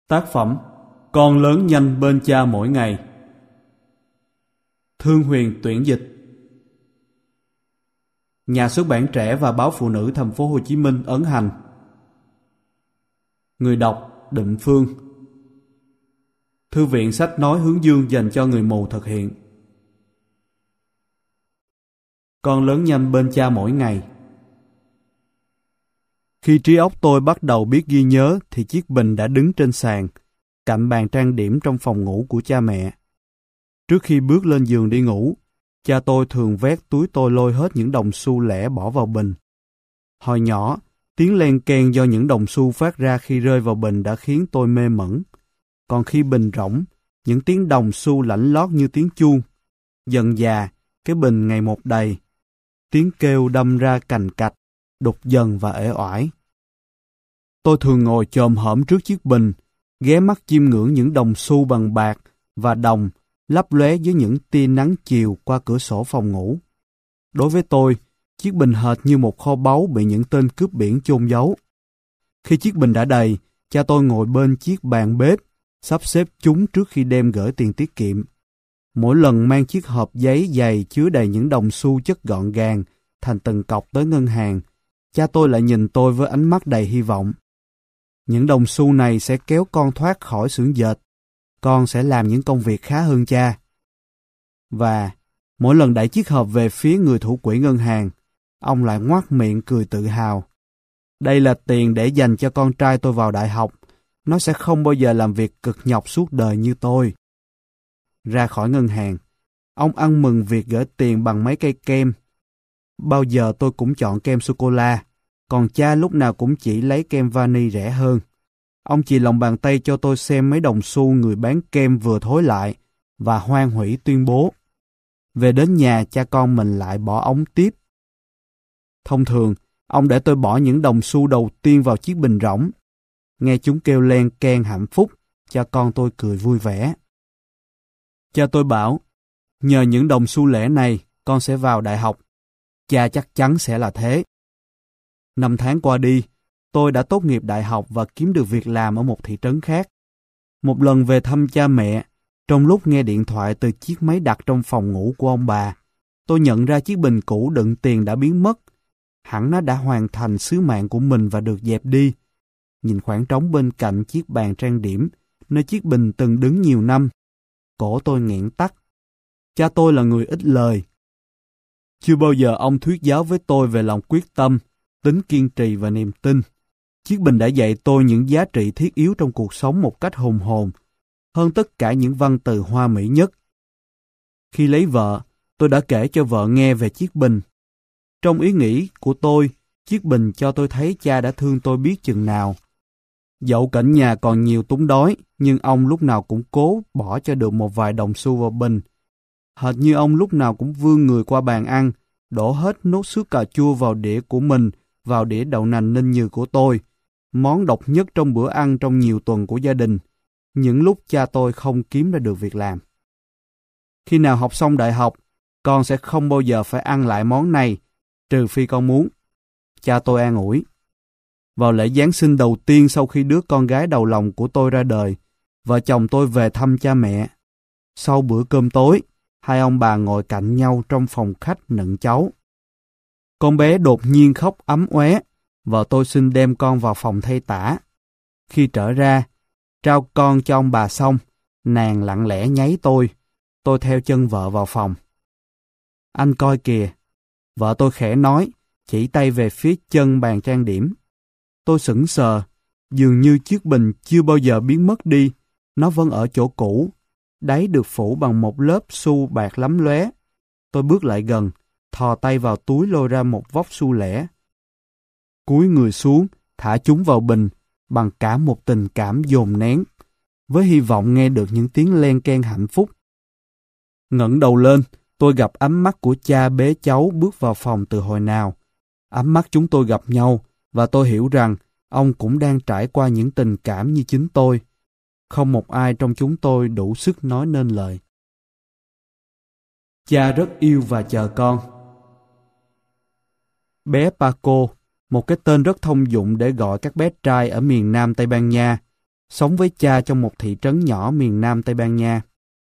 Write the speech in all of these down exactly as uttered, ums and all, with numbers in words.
Tác phẩm Con lớn nhanh bên cha mỗi ngày. Thương Huyền tuyển dịch. Nhà xuất bản Trẻ và Báo Phụ Nữ Thành phố Hồ Chí Minh ấn hành. Người đọc Định Phương. Thư viện sách nói Hướng Dương dành cho người mù thực hiện. Con lớn nhanh bên cha mỗi ngày. Khi trí óc tôi bắt đầu biết ghi nhớ thì chiếc bình đã đứng trên sàn, cạnh bàn trang điểm trong phòng ngủ của cha mẹ. Trước khi bước lên giường đi ngủ, cha tôi thường vét túi tôi lôi hết những đồng xu lẻ bỏ vào bình. Hồi nhỏ, tiếng len keng do những đồng xu phát ra khi rơi vào bình đã khiến tôi mê mẩn. Còn khi bình rỗng, những tiếng đồng xu lảnh lót như tiếng chuông. Dần dà, cái bình ngày một đầy. Tiếng kêu đâm ra cành cạch, đục dần và uể oải. Tôi thường ngồi chồm hổm trước chiếc bình, ghé mắt chiêm ngưỡng những đồng xu bằng bạc và đồng lấp lóe dưới những tia nắng chiều qua cửa sổ phòng ngủ. Đối với tôi, chiếc bình hệt như một kho báu bị những tên cướp biển chôn giấu. Khi chiếc bình đã đầy, cha tôi ngồi bên chiếc bàn bếp, sắp xếp chúng trước khi đem gửi tiền tiết kiệm. Mỗi lần mang chiếc hộp giấy dày chứa đầy những đồng xu chất gọn gàng thành từng cọc tới ngân hàng, cha tôi lại nhìn tôi với ánh mắt đầy hy vọng. Những đồng xu này sẽ kéo con thoát khỏi xưởng dệt. Con sẽ làm những công việc khá hơn cha. Và mỗi lần đẩy chiếc hộp về phía người thủ quỹ ngân hàng, ông lại ngoác miệng cười tự hào. Đây là tiền để dành cho con trai tôi vào đại học. Nó sẽ không bao giờ làm việc cực nhọc suốt đời như tôi. Ra khỏi ngân hàng, ông ăn mừng việc gửi tiền bằng mấy cây kem. Bao giờ tôi cũng chọn kem sô-cô-la, còn cha lúc nào cũng chỉ lấy kem vani rẻ hơn. Ông chỉ lòng bàn tay cho tôi xem mấy đồng xu người bán kem vừa thối lại và hoan hủy tuyên bố. Về đến nhà, cha con mình lại bỏ ống tiếp. Thông thường, ông để tôi bỏ những đồng xu đầu tiên vào chiếc bình rỗng. Nghe chúng kêu len keng hạnh phúc, cha con tôi cười vui vẻ. Cha tôi bảo, nhờ những đồng xu lẻ này, con sẽ vào đại học. Cha chắc chắn sẽ là thế. Năm tháng qua đi, tôi đã tốt nghiệp đại học và kiếm được việc làm ở một thị trấn khác. Một lần về thăm cha mẹ, trong lúc nghe điện thoại từ chiếc máy đặt trong phòng ngủ của ông bà, tôi nhận ra chiếc bình cũ đựng tiền đã biến mất. Hẳn nó đã hoàn thành sứ mạng của mình và được dẹp đi. Nhìn khoảng trống bên cạnh chiếc bàn trang điểm, nơi chiếc bình từng đứng nhiều năm, cổ tôi nghẹn tắc. Cha tôi là người ít lời. Chưa bao giờ ông thuyết giáo với tôi về lòng quyết tâm, tính kiên trì và niềm tin. Chiếc bình đã dạy tôi những giá trị thiết yếu trong cuộc sống một cách hùng hồn, hơn tất cả những văn từ hoa mỹ nhất. Khi lấy vợ, tôi đã kể cho vợ nghe về chiếc bình. Trong ý nghĩ của tôi, chiếc bình cho tôi thấy cha đã thương tôi biết chừng nào. Dẫu cảnh nhà còn nhiều túng đói, nhưng ông lúc nào cũng cố bỏ cho được một vài đồng xu vào bình. Hệt như ông lúc nào cũng vươn người qua bàn ăn, đổ hết nốt sữa cà chua vào đĩa của mình, vào đĩa đậu nành ninh nhừ của tôi, món độc nhất trong bữa ăn trong nhiều tuần của gia đình, những lúc cha tôi không kiếm ra được việc làm. Khi nào học xong đại học, con sẽ không bao giờ phải ăn lại món này, trừ phi con muốn. Cha tôi an ủi. Vào lễ Giáng sinh đầu tiên sau khi đứa con gái đầu lòng của tôi ra đời, vợ chồng tôi về thăm cha mẹ. Sau bữa cơm tối, hai ông bà ngồi cạnh nhau trong phòng khách nựng cháu. Con bé đột nhiên khóc ấm oé, vợ tôi xin đem con vào phòng thay tã. Khi trở ra, trao con cho ông bà xong, nàng lặng lẽ nháy tôi. Tôi theo chân vợ vào phòng. Anh coi kìa, vợ tôi khẽ nói, chỉ tay về phía chân bàn trang điểm. Tôi sững sờ, dường như chiếc bình chưa bao giờ biến mất đi, nó vẫn ở chỗ cũ, đáy được phủ bằng một lớp xu bạc lắm lóe. Tôi bước lại gần, thò tay vào túi lôi ra một vốc xu lẻ. Cúi người xuống, thả chúng vào bình, bằng cả một tình cảm dồn nén, với hy vọng nghe được những tiếng len keng hạnh phúc. Ngẩng đầu lên, tôi gặp ánh mắt của cha bế cháu bước vào phòng từ hồi nào. Ánh mắt chúng tôi gặp nhau, và tôi hiểu rằng ông cũng đang trải qua những tình cảm như chính tôi. Không một ai trong chúng tôi đủ sức nói nên lời. Cha rất yêu và chờ con. Bé Paco, một cái tên rất thông dụng để gọi các bé trai ở miền Nam Tây Ban Nha, sống với cha trong một thị trấn nhỏ miền Nam Tây Ban Nha.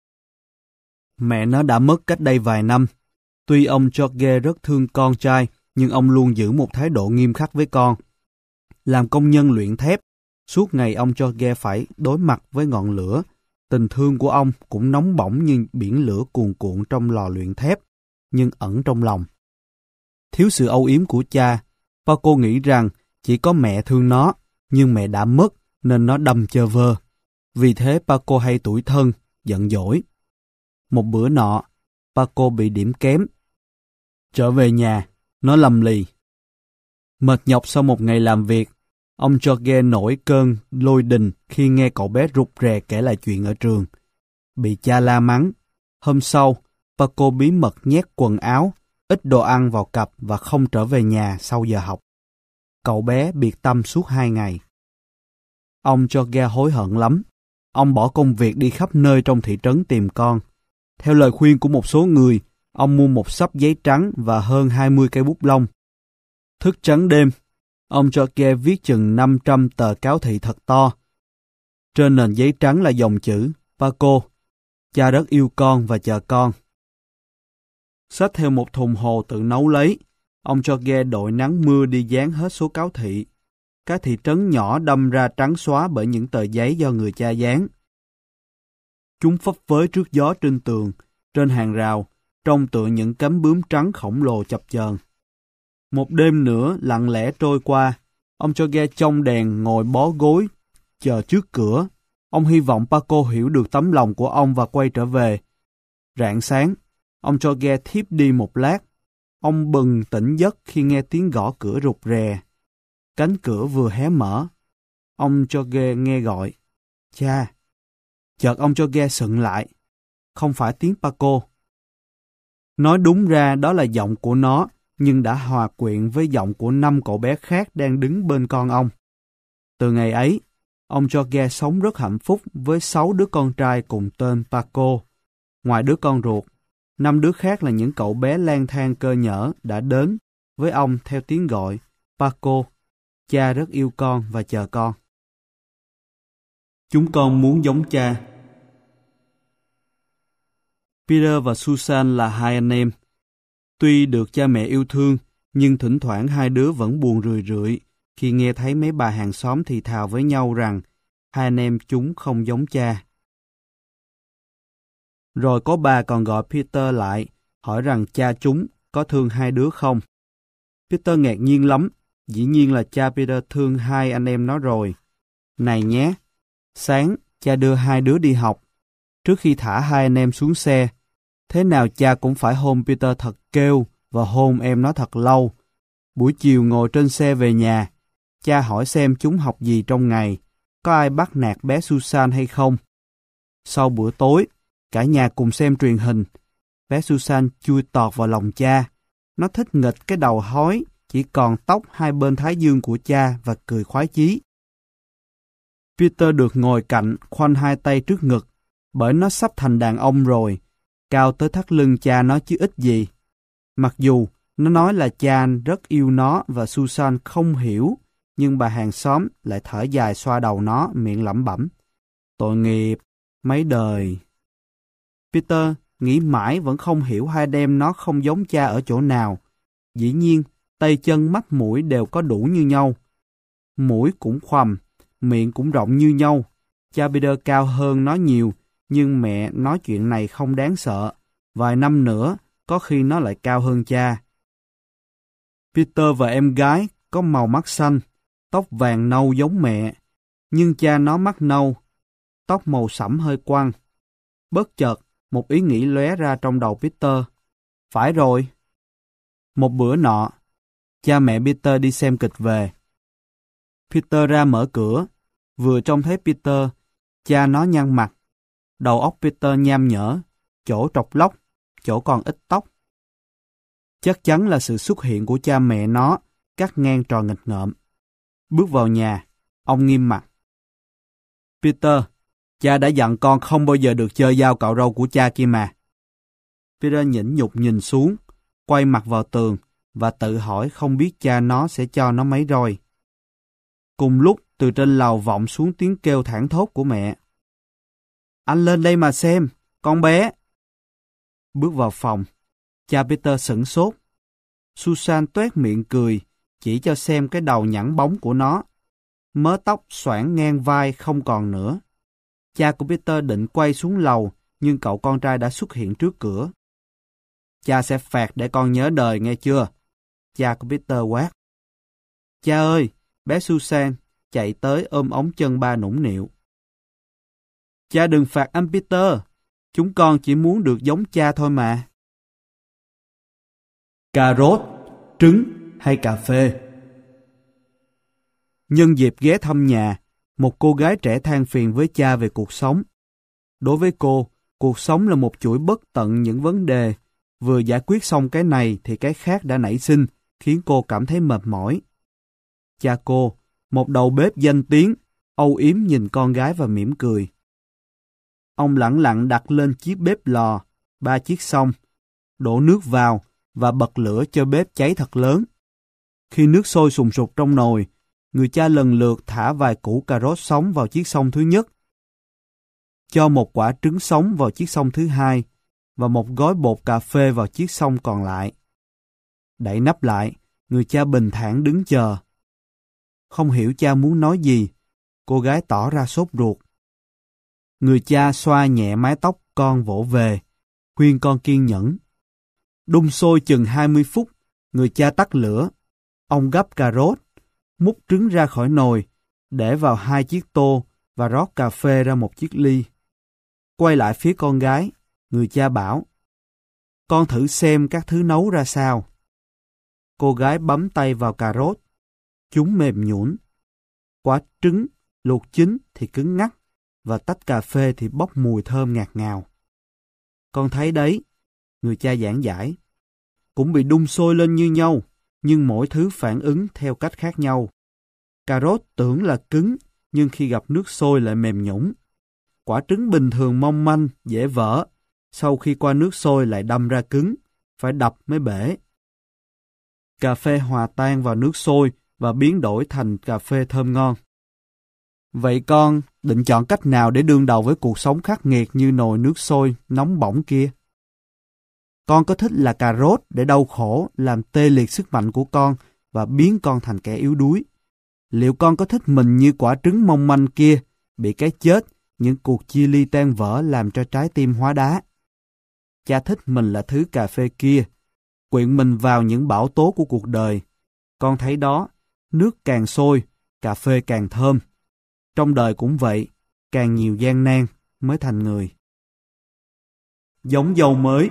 Mẹ nó đã mất cách đây vài năm. Tuy ông Jorge rất thương con trai, nhưng ông luôn giữ một thái độ nghiêm khắc với con. Làm công nhân luyện thép, suốt ngày ông Jorge phải đối mặt với ngọn lửa. Tình thương của ông cũng nóng bỏng như biển lửa cuồn cuộn trong lò luyện thép, nhưng ẩn trong lòng. Thiếu sự âu yếm của cha, Paco nghĩ rằng chỉ có mẹ thương nó, nhưng mẹ đã mất nên nó đâm chơ vơ. Vì thế Paco hay tủi thân, giận dỗi. Một bữa nọ, Paco bị điểm kém. Trở về nhà, nó lầm lì. Mệt nhọc sau một ngày làm việc, ông Jorge nổi cơn lôi đình khi nghe cậu bé rụt rè kể lại chuyện ở trường. Bị cha la mắng. Hôm sau, Paco bí mật nhét quần áo, ít đồ ăn vào cặp và không trở về nhà sau giờ học. Cậu bé biệt tâm suốt hai ngày. Ông Jorge hối hận lắm. Ông bỏ công việc đi khắp nơi trong thị trấn tìm con. Theo lời khuyên của một số người, ông mua một xấp giấy trắng và hơn hai mươi cây bút lông. Thức trắng đêm, ông Jorge viết chừng năm trăm tờ cáo thị thật to. Trên nền giấy trắng là dòng chữ Paco, cha rất yêu con và chờ con. Xách theo một thùng hồ tự nấu lấy, ông Jorge đội nắng mưa đi dán hết số cáo thị. Các thị trấn nhỏ đâm ra trắng xóa bởi những tờ giấy do người cha dán. Chúng phấp phới trước gió trên tường, trên hàng rào, trông tựa những cánh bướm trắng khổng lồ chập chờn. Một đêm nữa lặng lẽ trôi qua, ông Jorge trong đèn ngồi bó gối, chờ trước cửa. Ông hy vọng Paco hiểu được tấm lòng của ông và quay trở về. Rạng sáng, ông Jorge thiếp đi một lát. Ông bừng tỉnh giấc khi nghe tiếng gõ cửa rụt rè. Cánh cửa vừa hé mở. Ông Jorge nghe gọi. Cha! Chợt ông Jorge sững lại. Không phải tiếng Paco. Nói đúng ra đó là giọng của nó, nhưng đã hòa quyện với giọng của năm cậu bé khác đang đứng bên con ông. Từ ngày ấy, ông Jorge sống rất hạnh phúc với sáu đứa con trai cùng tên Paco. Ngoài đứa con ruột, năm đứa khác là những cậu bé lang thang cơ nhỡ đã đến với ông theo tiếng gọi Paco, cha rất yêu con và chờ con. Chúng con muốn giống cha. Peter và Susan là hai anh em. Tuy được cha mẹ yêu thương, nhưng thỉnh thoảng hai đứa vẫn buồn rười rượi khi nghe thấy mấy bà hàng xóm thì thào với nhau rằng hai anh em chúng không giống cha. Rồi có bà còn gọi Peter lại, hỏi rằng cha chúng có thương hai đứa không. Peter ngạc nhiên lắm, dĩ nhiên là cha Peter thương hai anh em nó rồi. Này nhé, sáng cha đưa hai đứa đi học. Trước khi thả hai anh em xuống xe, thế nào cha cũng phải hôn Peter thật kêu và hôn em nó thật lâu. Buổi chiều ngồi trên xe về nhà, cha hỏi xem chúng học gì trong ngày, có ai bắt nạt bé Susan hay không. Sau bữa tối, cả nhà cùng xem truyền hình. Bé Susan chui tọt vào lòng cha. Nó thích nghịch cái đầu hói, chỉ còn tóc hai bên thái dương của cha và cười khoái chí. Peter được ngồi cạnh, khoanh hai tay trước ngực, bởi nó sắp thành đàn ông rồi, cao tới thắt lưng cha nó chứ ít gì. Mặc dù nó nói là cha rất yêu nó và Susan không hiểu, nhưng bà hàng xóm lại thở dài xoa đầu nó, miệng lẩm bẩm. Tội nghiệp, mấy đời. Peter nghĩ mãi vẫn không hiểu hai anh em nó không giống cha ở chỗ nào. Dĩ nhiên, tay chân mắt mũi đều có đủ như nhau. Mũi cũng khoằm, miệng cũng rộng như nhau. Cha Peter cao hơn nó nhiều, nhưng mẹ nói chuyện này không đáng sợ. Vài năm nữa, có khi nó lại cao hơn cha. Peter và em gái có màu mắt xanh, tóc vàng nâu giống mẹ, nhưng cha nó mắt nâu, tóc màu sẫm hơi quăn. Bất chợt, một ý nghĩ lóe ra trong đầu Peter. Phải rồi. Một bữa nọ, cha mẹ Peter đi xem kịch về. Peter ra mở cửa, vừa trông thấy Peter, cha nó nhăn mặt. Đầu óc Peter nham nhở, chỗ trọc lóc, chỗ còn ít tóc. Chắc chắn là sự xuất hiện của cha mẹ nó cắt ngang trò nghịch ngợm. Bước vào nhà, ông nghiêm mặt. Peter, cha đã dặn con không bao giờ được chơi dao cạo râu của cha kia mà. Peter nhẫn nhục nhìn xuống, quay mặt vào tường và tự hỏi không biết cha nó sẽ cho nó mấy roi. Cùng lúc, từ trên lầu vọng xuống tiếng kêu thảng thốt của mẹ. Anh lên đây mà xem, con bé. Bước vào phòng, cha Peter sửng sốt. Susan toét miệng cười, chỉ cho xem cái đầu nhẵn bóng của nó. Mớ tóc xoảng ngang vai không còn nữa. Cha của Peter định quay xuống lầu, nhưng cậu con trai đã xuất hiện trước cửa. Cha sẽ phạt để con nhớ đời nghe chưa? Cha của Peter quát. Cha ơi, bé Susan chạy tới ôm ống chân ba nũng nịu. Cha đừng phạt anh Peter, chúng con chỉ muốn được giống cha thôi mà. Cà rốt, trứng hay cà phê? Nhân dịp ghé thăm nhà, một cô gái trẻ than phiền với cha về cuộc sống. Đối với cô, cuộc sống là một chuỗi bất tận những vấn đề. Vừa giải quyết xong cái này thì cái khác đã nảy sinh, khiến cô cảm thấy mệt mỏi. Cha cô, một đầu bếp danh tiếng, âu yếm nhìn con gái và mỉm cười. Ông lẳng lặng đặt lên chiếc bếp lò, ba chiếc xông, đổ nước vào và bật lửa cho bếp cháy thật lớn. Khi nước sôi sùng sục trong nồi, người cha lần lượt thả vài củ cà rốt sống vào chiếc xông thứ nhất, cho một quả trứng sống vào chiếc xông thứ hai và một gói bột cà phê vào chiếc xông còn lại. Đậy nắp lại, người cha bình thản đứng chờ. Không hiểu cha muốn nói gì, cô gái tỏ ra sốt ruột. Người cha xoa nhẹ mái tóc con vỗ về, khuyên con kiên nhẫn. Đun sôi chừng hai mươi phút, người cha tắt lửa. Ông gắp cà rốt, múc trứng ra khỏi nồi, để vào hai chiếc tô và rót cà phê ra một chiếc ly. Quay lại phía con gái, người cha bảo, con thử xem các thứ nấu ra sao. Cô gái bấm tay vào cà rốt, chúng mềm nhũn. Quả trứng luộc chín thì cứng ngắc, và tách cà phê thì bốc mùi thơm ngạt ngào. Con thấy đấy, người cha giảng giải, cũng bị đun sôi lên như nhau, nhưng mỗi thứ phản ứng theo cách khác nhau. Cà rốt tưởng là cứng, nhưng khi gặp nước sôi lại mềm nhũn. Quả trứng bình thường mong manh, dễ vỡ, sau khi qua nước sôi lại đâm ra cứng, phải đập mới bể. Cà phê hòa tan vào nước sôi và biến đổi thành cà phê thơm ngon. Vậy con định chọn cách nào để đương đầu với cuộc sống khắc nghiệt như nồi nước sôi nóng bỏng kia? Con có thích là cà rốt để đau khổ, làm tê liệt sức mạnh của con và biến con thành kẻ yếu đuối? Liệu con có thích mình như quả trứng mong manh kia, bị cái chết, những cuộc chia ly tan vỡ làm cho trái tim hóa đá? Cha thích mình là thứ cà phê kia, quyện mình vào những bão tố của cuộc đời. Con thấy đó, nước càng sôi, cà phê càng thơm. Trong đời cũng vậy, càng nhiều gian nan mới thành người. Giống dâu mới.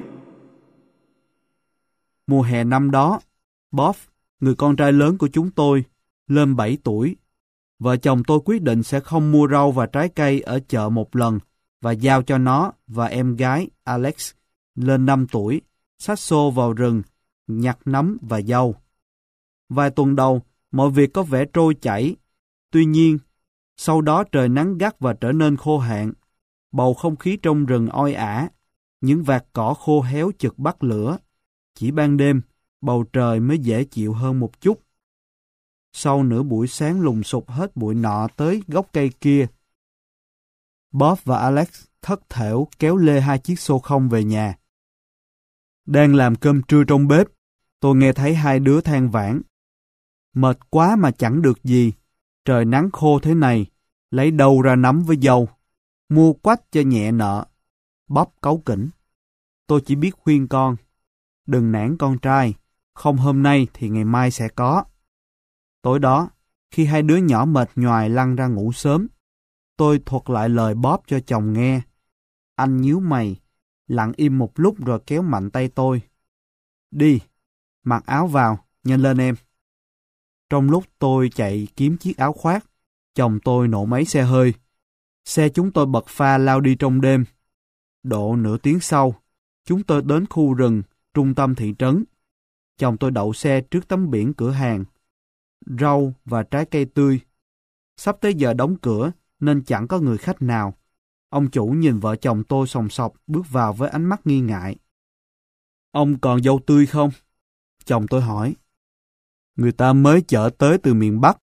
Mùa hè năm đó, Bob, người con trai lớn của chúng tôi, lên bảy tuổi. Vợ chồng tôi quyết định sẽ không mua rau và trái cây ở chợ một lần và giao cho nó và em gái Alex, lên năm tuổi, xách xô vào rừng, nhặt nấm và dâu. Vài tuần đầu, mọi việc có vẻ trôi chảy. Tuy nhiên, sau đó trời nắng gắt và trở nên khô hạn. Bầu không khí trong rừng oi ả, những vạt cỏ khô héo chực bắt lửa. Chỉ ban đêm, bầu trời mới dễ chịu hơn một chút. Sau nửa buổi sáng lùng sục hết bụi nọ tới gốc cây kia, Bob và Alex thất thểu kéo lê hai chiếc xô không về nhà. Đang làm cơm trưa trong bếp, tôi nghe thấy hai đứa than vãn. Mệt quá mà chẳng được gì, trời nắng khô thế này, lấy đâu ra nấm với dâu, mua quách cho nhẹ nợ. Bob cáu kỉnh. Tôi chỉ biết khuyên con, đừng nản con trai, không hôm nay thì ngày mai sẽ có. Tối đó, khi hai đứa nhỏ mệt nhoài lăn ra ngủ sớm, tôi thuật lại lời Bob cho chồng nghe. Anh nhíu mày, lặng im một lúc rồi kéo mạnh tay tôi. Đi, mặc áo vào, nhanh lên em. Trong lúc tôi chạy kiếm chiếc áo khoác, chồng tôi nổ máy xe hơi. Xe chúng tôi bật pha lao đi trong đêm. Độ nửa tiếng sau, chúng tôi đến khu rừng, trung tâm thị trấn. Chồng tôi đậu xe trước tấm biển cửa hàng, rau và trái cây tươi. Sắp tới giờ đóng cửa nên chẳng có người khách nào. Ông chủ nhìn vợ chồng tôi sòng sọc bước vào với ánh mắt nghi ngại. Ông còn dâu tươi không? Chồng tôi hỏi. Người ta mới chở tới từ miền Bắc,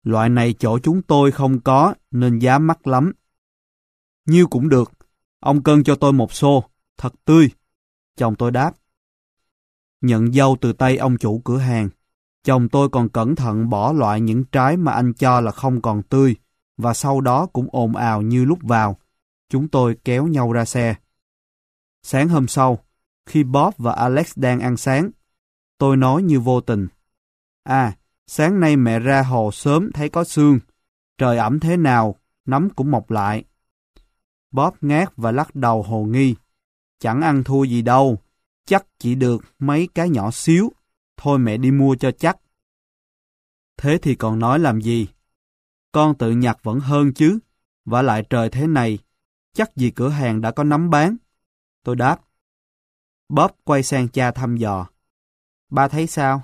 Loại này chỗ chúng tôi không có nên giá mắc lắm. Nhiêu cũng được, ông cân cho tôi một xô, thật tươi. Chồng tôi đáp. Nhận dâu từ tay ông chủ cửa hàng, chồng tôi còn cẩn thận bỏ loại những trái mà anh cho là không còn tươi, và sau đó cũng ồn ào như lúc vào. Chúng tôi kéo nhau ra xe. Sáng hôm sau, khi Bob và Alex đang ăn sáng, tôi nói như vô tình. À, sáng nay mẹ ra hồ sớm thấy có sương. Trời ẩm thế nào, nấm cũng mọc lại. Bob ngáp và lắc đầu hồ nghi. Chẳng ăn thua gì đâu, chắc chỉ được mấy cái nhỏ xíu. Thôi mẹ đi mua cho chắc. Thế thì còn nói làm gì? Con tự nhặt vẫn hơn chứ. Vả lại trời thế này, chắc gì cửa hàng đã có nấm bán. Tôi đáp. Bob quay sang cha thăm dò. Ba thấy sao?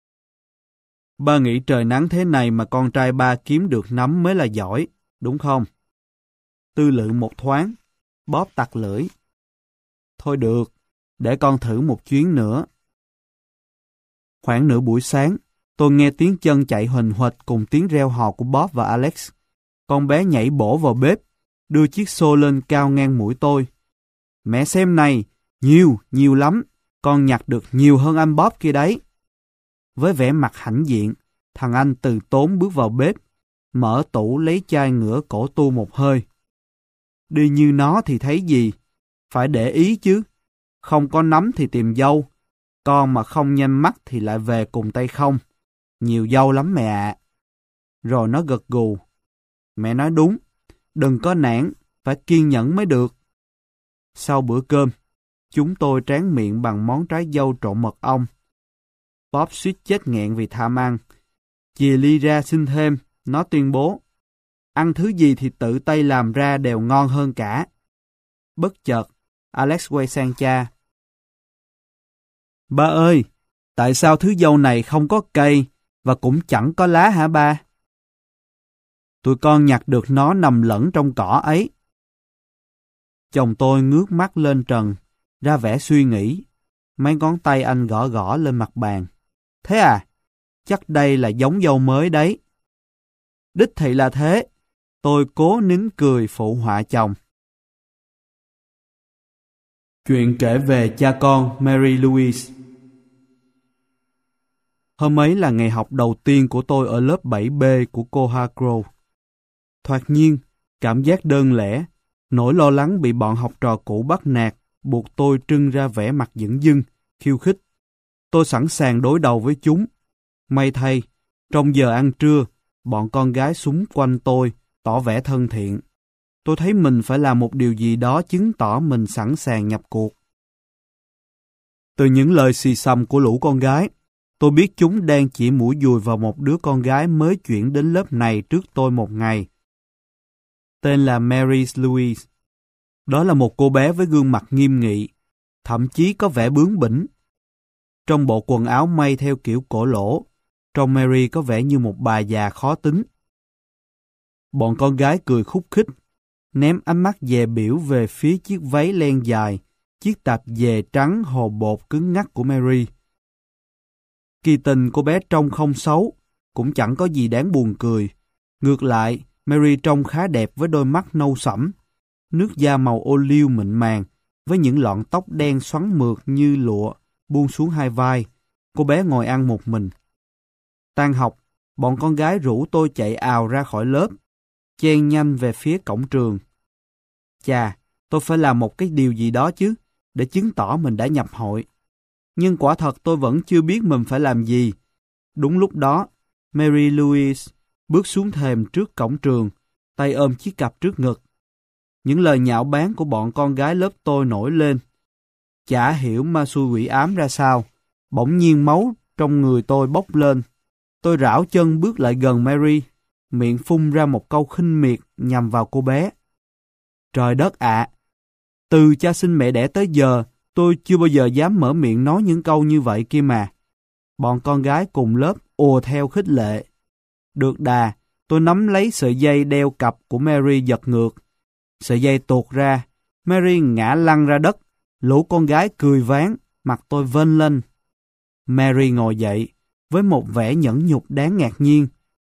Ba nghĩ trời nắng thế này mà con trai ba kiếm được nấm mới là giỏi, đúng không? Tư lự một thoáng, Bob tặc lưỡi. Thôi được, để con thử một chuyến nữa. Khoảng nửa buổi sáng, tôi nghe tiếng chân chạy huỳnh huỳnh cùng tiếng reo hò của Bob và Alex. Con bé nhảy bổ vào bếp, đưa chiếc xô lên cao ngang mũi tôi. Mẹ xem này, nhiều, nhiều lắm, con nhặt được nhiều hơn anh Bob kia đấy. Với vẻ mặt hãnh diện, thằng anh từ tốn bước vào bếp, mở tủ lấy chai ngửa cổ tu một hơi. Đi như nó thì thấy gì? Phải để ý chứ. Không có nấm thì tìm dâu. Con mà không nhanh mắt thì lại về cùng tay không. Nhiều dâu lắm mẹ ạ. Rồi nó gật gù. Mẹ nói đúng. Đừng có nản, phải kiên nhẫn mới được. Sau bữa cơm, chúng tôi tráng miệng bằng món trái dâu trộn mật ong. Bob suýt chết nghẹn vì tham ăn. Chìa ly ra xin thêm, nó tuyên bố. Ăn thứ gì thì tự tay làm ra đều ngon hơn cả. Bất chợt, Alex quay sang cha. Ba ơi, tại sao thứ dâu này không có cây và cũng chẳng có lá hả ba? Tụi con nhặt được nó nằm lẫn trong cỏ ấy. Chồng tôi ngước mắt lên trần, ra vẻ suy nghĩ. Mấy ngón tay anh gõ gõ lên mặt bàn. Thế à? Chắc đây là giống dâu mới đấy. Đích thị là thế. Tôi cố nín cười phụ họa chồng. Chuyện kể về cha con Mary Louise. Hôm ấy là ngày học đầu tiên của tôi ở lớp bảy B của cô Hargrove. Thoạt nhiên, cảm giác đơn lẻ, nỗi lo lắng bị bọn học trò cũ bắt nạt, buộc tôi trưng ra vẻ mặt dửng dưng, khiêu khích. Tôi sẵn sàng đối đầu với chúng. May thay, trong giờ ăn trưa, bọn con gái xúm quanh tôi, tỏ vẻ thân thiện. Tôi thấy mình phải làm một điều gì đó chứng tỏ mình sẵn sàng nhập cuộc. Từ những lời xì xầm của lũ con gái, tôi biết chúng đang chỉ mũi dùi vào một đứa con gái mới chuyển đến lớp này trước tôi một ngày. Tên là Mary Louise. Đó là một cô bé với gương mặt nghiêm nghị, thậm chí có vẻ bướng bỉnh. Trong bộ quần áo may theo kiểu cổ lỗ, trông Mary có vẻ như một bà già khó tính. Bọn con gái cười khúc khích, ném ánh mắt dè biểu về phía chiếc váy len dài, chiếc tạp dề trắng hồ bột cứng ngắc của Mary. Kỳ tình cô bé trông không xấu, cũng chẳng có gì đáng buồn cười. Ngược lại, Mary trông khá đẹp với đôi mắt nâu sẫm, nước da màu ô liu mịn màng, với những lọn tóc đen xoắn mượt như lụa, buông xuống hai vai. Cô bé ngồi ăn một mình. Tan học, bọn con gái rủ tôi chạy ào ra khỏi lớp, chen nhanh về phía cổng trường. Chà, tôi phải làm một cái điều gì đó chứ, để chứng tỏ mình đã nhập hội. Nhưng quả thật tôi vẫn chưa biết mình phải làm gì. Đúng lúc đó, Mary Louise bước xuống thềm trước cổng trường, tay ôm chiếc cặp trước ngực. Những lời nhạo báng của bọn con gái lớp tôi nổi lên. Chả hiểu ma xui quỷ ám ra sao, bỗng nhiên máu trong người tôi bốc lên. Tôi rảo chân bước lại gần Mary, miệng phun ra một câu khinh miệt nhằm vào cô bé. Trời đất ạ! Từ cha sinh mẹ đẻ tới giờ, tôi chưa bao giờ dám mở miệng nói những câu như vậy kia mà. Bọn con gái cùng lớp ùa theo khích lệ. Được đà, tôi nắm lấy sợi dây đeo cặp của Mary giật ngược. Sợi dây tuột ra, Mary ngã lăn ra đất. Lũ con gái cười váng, mặt tôi vênh lên. Mary ngồi dậy, với một vẻ nhẫn nhục đáng ngạc nhiên.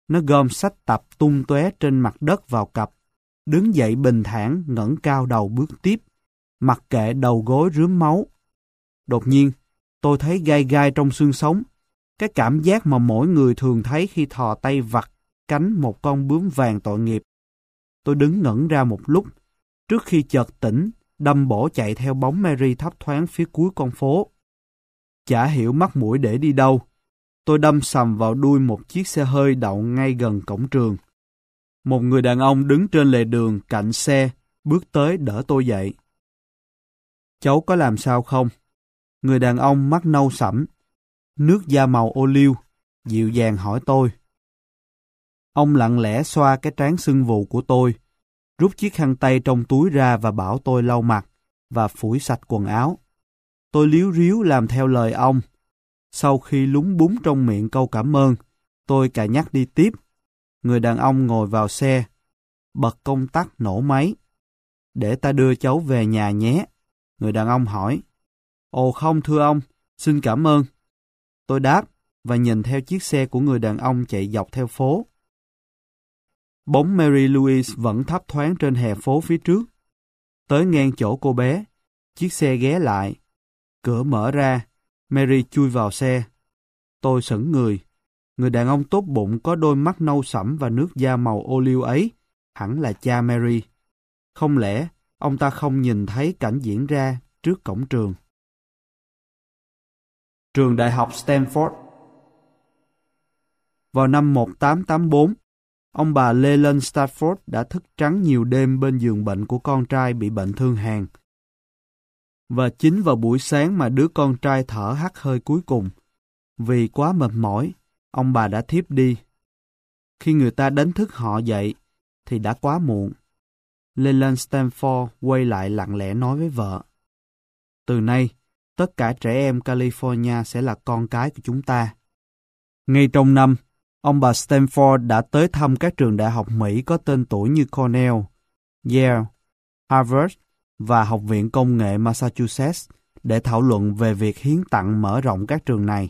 Nó gom sách tập tung tóe trên mặt đất vào cặp, đứng dậy bình thản ngẩng cao đầu bước tiếp, mặc kệ đầu gối rướm máu. Đột nhiên, tôi thấy gai gai trong xương sống, cái cảm giác mà mỗi người thường thấy khi thò tay vặt cánh một con bướm vàng tội nghiệp. Tôi đứng ngẩn ra một lúc, trước khi chợt tỉnh, đâm bổ chạy theo bóng Mary thấp thoáng phía cuối con phố. Chả hiểu mắc mũi để đi đâu, tôi đâm sầm vào đuôi một chiếc xe hơi đậu ngay gần cổng trường. Một người đàn ông đứng trên lề đường cạnh xe, bước tới đỡ tôi dậy. Cháu có làm sao không? Người đàn ông mắt nâu sẫm, nước da màu ô liu, dịu dàng hỏi tôi. Ông lặng lẽ xoa cái trán sưng vù của tôi, rút chiếc khăn tay trong túi ra và bảo tôi lau mặt và phủi sạch quần áo. Tôi líu ríu làm theo lời ông. Sau khi lúng búng trong miệng câu cảm ơn, tôi cà nhắc đi tiếp. Người đàn ông ngồi vào xe, bật công tắc nổ máy. Để ta đưa cháu về nhà nhé. Người đàn ông hỏi. Ồ không thưa ông, xin cảm ơn. Tôi đáp và nhìn theo chiếc xe của người đàn ông chạy dọc theo phố. Bóng Mary Louise vẫn thấp thoáng trên hè phố phía trước. Tới ngang chỗ cô bé, chiếc xe ghé lại. Cửa mở ra, Mary chui vào xe. Tôi sững người. Người đàn ông tốt bụng có đôi mắt nâu sẫm và nước da màu ô liu ấy, hẳn là cha Mary. Không lẽ ông ta không nhìn thấy cảnh diễn ra trước cổng trường? Trường Đại học Stanford. Vào năm một nghìn tám trăm tám mươi tư, ông bà Leland Stanford đã thức trắng nhiều đêm bên giường bệnh của con trai bị bệnh thương hàn. Và chính vào buổi sáng mà đứa con trai thở hắt hơi cuối cùng. Vì quá mệt mỏi, ông bà đã thiếp đi. Khi người ta đánh thức họ dậy, thì đã quá muộn. Leland Stanford quay lại lặng lẽ nói với vợ. Từ nay, tất cả trẻ em California sẽ là con cái của chúng ta. Ngay trong năm, ông bà Stanford đã tới thăm các trường đại học Mỹ có tên tuổi như Cornell, Yale, Harvard và Học viện Công nghệ Massachusetts để thảo luận về việc hiến tặng mở rộng các trường này.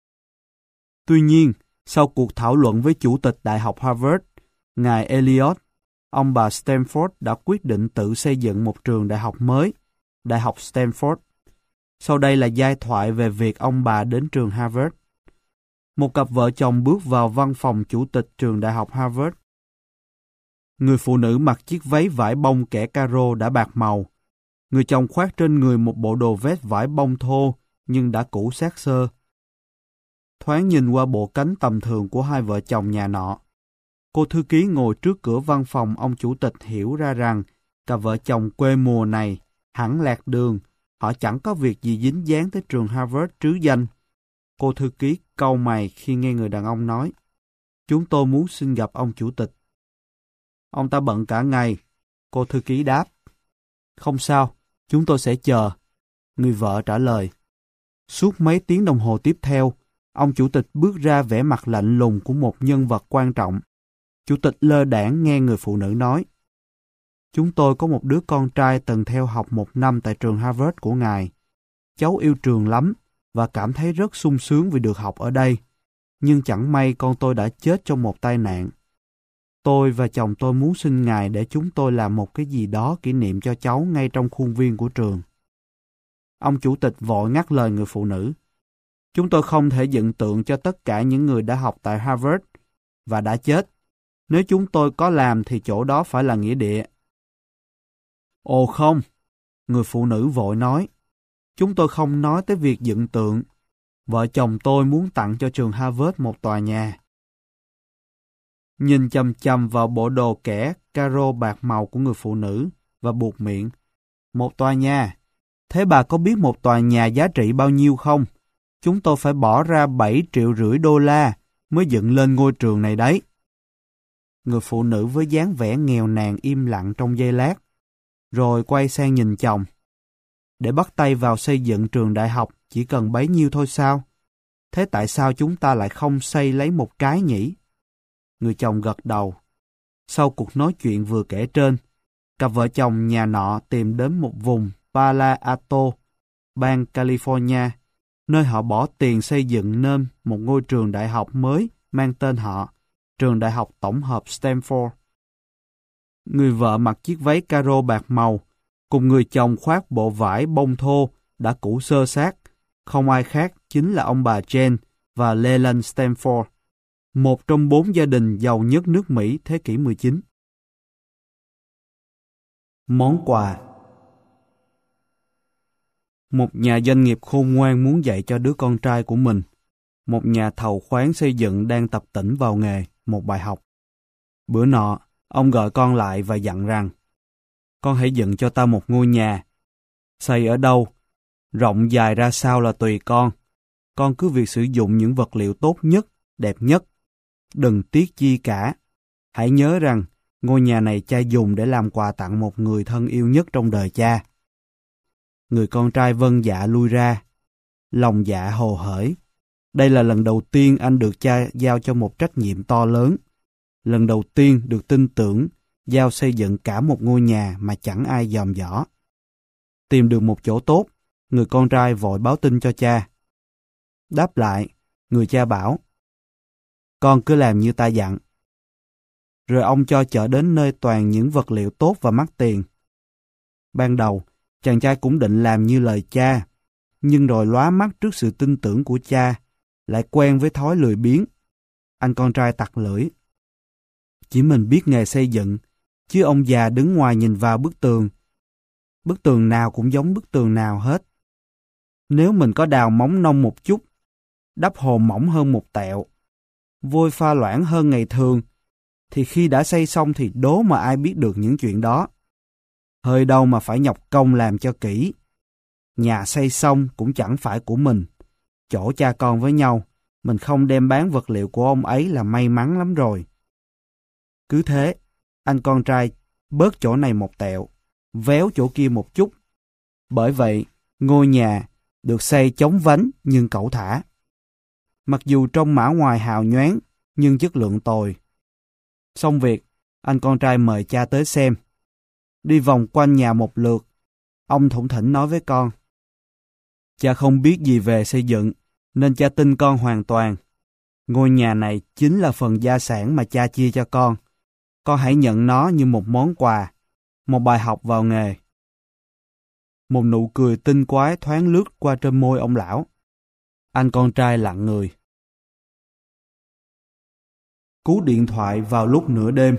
Tuy nhiên, sau cuộc thảo luận với Chủ tịch Đại học Harvard, ngài Elliott, ông bà Stanford đã quyết định tự xây dựng một trường đại học mới, Đại học Stanford. Sau đây là giai thoại về việc ông bà đến trường Harvard. Một cặp vợ chồng bước vào văn phòng chủ tịch trường đại học Harvard. Người phụ nữ mặc chiếc váy vải bông kẻ caro đã bạc màu. Người chồng khoác trên người một bộ đồ vest vải bông thô nhưng đã cũ xác xơ. Thoáng nhìn qua bộ cánh tầm thường của hai vợ chồng nhà nọ. Cô thư ký ngồi trước cửa văn phòng ông chủ tịch hiểu ra rằng cặp vợ chồng quê mùa này hẳn lạc đường, họ chẳng có việc gì dính dáng tới trường Harvard trứ danh. Cô thư ký cau mày khi nghe người đàn ông nói, chúng tôi muốn xin gặp ông chủ tịch. Ông ta bận cả ngày, cô thư ký đáp. Không sao, chúng tôi sẽ chờ. Người vợ trả lời. Suốt mấy tiếng đồng hồ tiếp theo, ông chủ tịch bước ra vẻ mặt lạnh lùng của một nhân vật quan trọng. Chủ tịch lơ đãng nghe người phụ nữ nói. Chúng tôi có một đứa con trai từng theo học một năm tại trường Harvard của ngài. Cháu yêu trường lắm và cảm thấy rất sung sướng vì được học ở đây. Nhưng chẳng may con tôi đã chết trong một tai nạn. Tôi và chồng tôi muốn xin ngài để chúng tôi làm một cái gì đó kỷ niệm cho cháu ngay trong khuôn viên của trường. Ông chủ tịch vội ngắt lời người phụ nữ. Chúng tôi không thể dựng tượng cho tất cả những người đã học tại Harvard và đã chết. Nếu chúng tôi có làm thì chỗ đó phải là nghĩa địa. Ồ không, người phụ nữ vội nói. Chúng tôi không nói tới việc dựng tượng. Vợ chồng tôi muốn tặng cho trường Harvard một tòa nhà. Nhìn chằm chằm vào bộ đồ kẻ caro bạc màu của người phụ nữ và buột miệng. Một tòa nhà. Thế bà có biết một tòa nhà giá trị bao nhiêu không? Chúng tôi phải bỏ ra bảy triệu rưỡi đô la mới dựng lên ngôi trường này đấy. Người phụ nữ với dáng vẻ nghèo nàn im lặng trong giây lát, rồi quay sang nhìn chồng. Để bắt tay vào xây dựng trường đại học chỉ cần bấy nhiêu thôi sao? Thế tại sao chúng ta lại không xây lấy một cái nhỉ? Người chồng gật đầu. Sau cuộc nói chuyện vừa kể trên, cặp vợ chồng nhà nọ tìm đến một vùng Palo Alto, bang California, nơi họ bỏ tiền xây dựng nên một ngôi trường đại học mới mang tên họ, trường đại học tổng hợp Stanford. Người vợ mặc chiếc váy caro bạc màu, cùng người chồng khoác bộ vải bông thô đã cũ xơ xác, không ai khác chính là ông bà Jane và Leland Stanford, một trong bốn gia đình giàu nhất nước Mỹ thế kỷ mười chín. Món quà. Một nhà doanh nghiệp khôn ngoan muốn dạy cho đứa con trai của mình, một nhà thầu khoán xây dựng đang tập tễnh vào nghề, một bài học. Bữa nọ, ông gọi con lại và dặn rằng, con hãy dựng cho ta một ngôi nhà. Xây ở đâu, rộng dài ra sao là tùy con. Con cứ việc sử dụng những vật liệu tốt nhất, đẹp nhất. Đừng tiếc chi cả. Hãy nhớ rằng, ngôi nhà này cha dùng để làm quà tặng một người thân yêu nhất trong đời cha. Người con trai vâng dạ lui ra. Lòng dạ hồ hởi. Đây là lần đầu tiên anh được cha giao cho một trách nhiệm to lớn. Lần đầu tiên được tin tưởng, giao xây dựng cả một ngôi nhà mà chẳng ai dòm dõ. Tìm được một chỗ tốt, người con trai vội báo tin cho cha. Đáp lại, người cha bảo, con cứ làm như ta dặn. Rồi ông cho chở đến nơi toàn những vật liệu tốt và mắc tiền. Ban đầu, chàng trai cũng định làm như lời cha, nhưng rồi lóa mắt trước sự tin tưởng của cha, lại quen với thói lười biếng. Anh con trai tặc lưỡi. Chỉ mình biết nghề xây dựng, chứ ông già đứng ngoài nhìn vào bức tường. Bức tường nào cũng giống bức tường nào hết. Nếu mình có đào móng nông một chút, đắp hồ mỏng hơn một tẹo, vôi pha loãng hơn ngày thường, thì khi đã xây xong thì đố mà ai biết được những chuyện đó. Hơi đâu mà phải nhọc công làm cho kỹ. Nhà xây xong cũng chẳng phải của mình. Chỗ cha con với nhau, mình không đem bán vật liệu của ông ấy là may mắn lắm rồi. Cứ thế, anh con trai bớt chỗ này một tẹo, véo chỗ kia một chút. Bởi vậy, ngôi nhà được xây chóng vánh nhưng cẩu thả. Mặc dù trông mã ngoài hào nhoáng, nhưng chất lượng tồi. Xong việc, anh con trai mời cha tới xem. Đi vòng quanh nhà một lượt, ông thủng thỉnh nói với con. Cha không biết gì về xây dựng, nên cha tin con hoàn toàn. Ngôi nhà này chính là phần gia sản mà cha chia cho con. Con hãy nhận nó như một món quà, một bài học vào nghề. Một nụ cười tinh quái thoáng lướt qua trên môi ông lão. Anh con trai lặng người. Cú điện thoại vào lúc nửa đêm.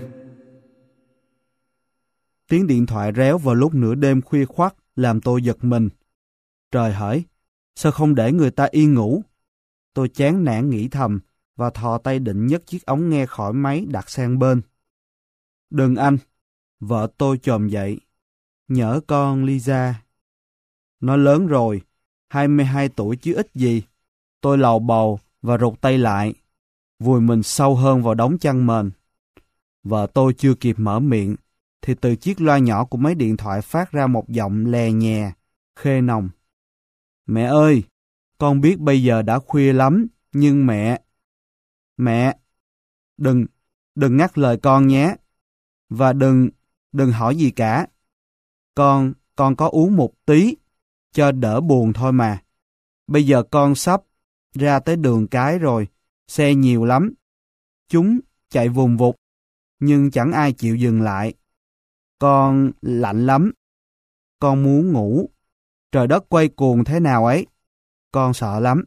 Tiếng điện thoại réo vào lúc nửa đêm khuya khoắt làm tôi giật mình. Trời hỡi, sao không để người ta yên ngủ? Tôi chán nản nghĩ thầm và thò tay định nhấc chiếc ống nghe khỏi máy đặt sang bên. Đừng anh, vợ tôi chồm dậy. Nhỡ con Lisa. Nó lớn rồi, hai mươi hai tuổi chứ ít gì. Tôi lầu bầu và rụt tay lại, vùi mình sâu hơn vào đống chăn mền. Vợ tôi chưa kịp mở miệng, thì từ chiếc loa nhỏ của máy điện thoại phát ra một giọng lè nhè, khê nồng. Mẹ ơi, con biết bây giờ đã khuya lắm, nhưng mẹ... Mẹ, đừng, đừng ngắt lời con nhé. Và đừng, đừng hỏi gì cả. Con, con có uống một tí, cho đỡ buồn thôi mà. Bây giờ con sắp ra tới đường cái rồi, xe nhiều lắm. Chúng chạy vùng vụt, nhưng chẳng ai chịu dừng lại. Con lạnh lắm. Con muốn ngủ. Trời đất quay cuồng thế nào ấy. Con sợ lắm.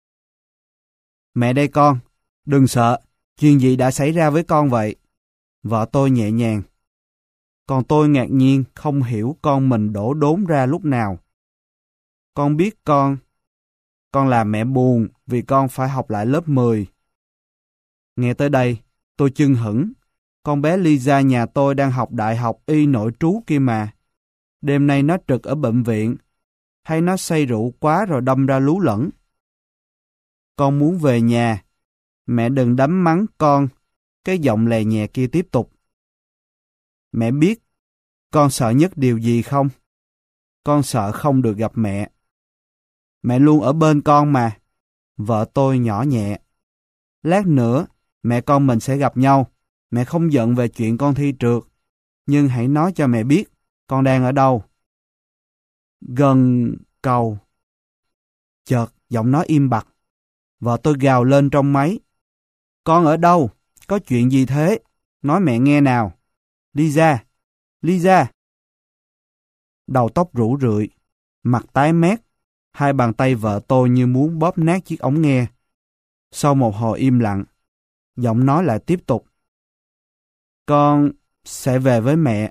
Mẹ đây con, đừng sợ. Chuyện gì đã xảy ra với con vậy? Vợ tôi nhẹ nhàng. Còn tôi ngạc nhiên không hiểu con mình đổ đốn ra lúc nào. Con biết con. Con làm mẹ buồn vì con phải học lại lớp mười. Nghe tới đây, tôi chưng hửng. Con bé Lisa nhà tôi đang học đại học y nội trú kia mà. Đêm nay nó trực ở bệnh viện. Hay nó say rượu quá rồi đâm ra lú lẫn. Con muốn về nhà. Mẹ đừng đấm mắng con. Cái giọng lè nhẹ kia tiếp tục. Mẹ biết con sợ nhất điều gì không? Con sợ không được gặp mẹ. Mẹ luôn ở bên con mà. Vợ tôi nhỏ nhẹ. Lát nữa, mẹ con mình sẽ gặp nhau. Mẹ không giận về chuyện con thi trượt. Nhưng hãy nói cho mẹ biết, con đang ở đâu. Gần cầu. Chợt, giọng nói im bặt. Vợ tôi gào lên trong máy. Con ở đâu? Có chuyện gì thế? Nói mẹ nghe nào. Lisa! Lisa! Đầu tóc rủ rượi, mặt tái mét, hai bàn tay vợ tôi như muốn bóp nát chiếc ống nghe. Sau một hồi im lặng, giọng nói lại tiếp tục. Con sẽ về với mẹ.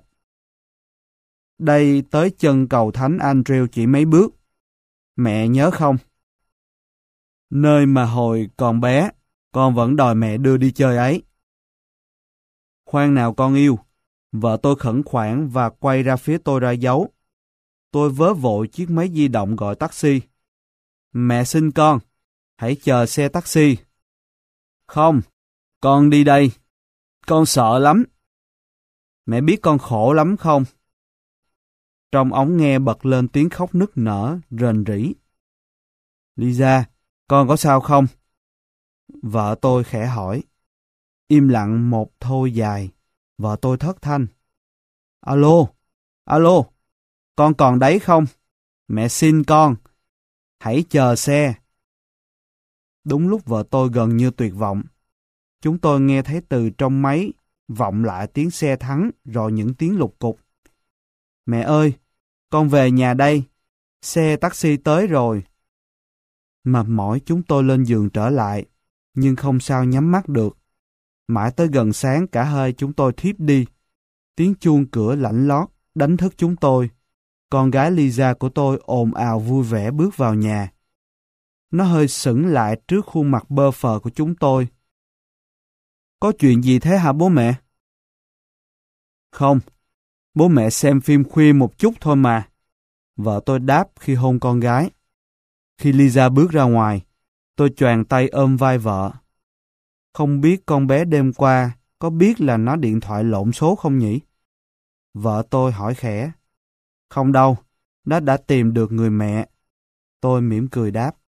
Đây tới chân cầu Thánh Andrew chỉ mấy bước. Mẹ nhớ không? Nơi mà hồi còn bé, con vẫn đòi mẹ đưa đi chơi ấy. Khoan nào con yêu. Vợ tôi khẩn khoản và quay ra phía tôi ra dấu. Tôi vớ vội chiếc máy di động gọi taxi. Mẹ xin con, hãy chờ xe taxi. Không, con đi đây. Con sợ lắm. Mẹ biết con khổ lắm không? Trong ống nghe bật lên tiếng khóc nức nở, rền rĩ. Lisa, con có sao không? Vợ tôi khẽ hỏi. Im lặng một thôi dài, vợ tôi thất thanh. Alo, alo, con còn đấy không? Mẹ xin con, hãy chờ xe. Đúng lúc vợ tôi gần như tuyệt vọng, chúng tôi nghe thấy từ trong máy vọng lại tiếng xe thắng rồi những tiếng lục cục. Mẹ ơi, con về nhà đây, xe taxi tới rồi. Mệt mỏi chúng tôi lên giường trở lại, nhưng không sao nhắm mắt được. Mãi tới gần sáng cả hơi chúng tôi thiếp đi. Tiếng chuông cửa lạnh lót đánh thức chúng tôi. Con gái Lisa của tôi ồn ào vui vẻ bước vào nhà. Nó hơi sững lại trước khuôn mặt bơ phờ của chúng tôi. Có chuyện gì thế hả bố mẹ? Không, bố mẹ xem phim khuya một chút thôi mà. Vợ tôi đáp khi hôn con gái. Khi Lisa bước ra ngoài, tôi choàng tay ôm vai vợ. Không biết con bé đêm qua có biết là nó điện thoại lộn số không nhỉ? Vợ tôi hỏi khẽ. Không đâu, nó đã tìm được người mẹ. Tôi mỉm cười đáp.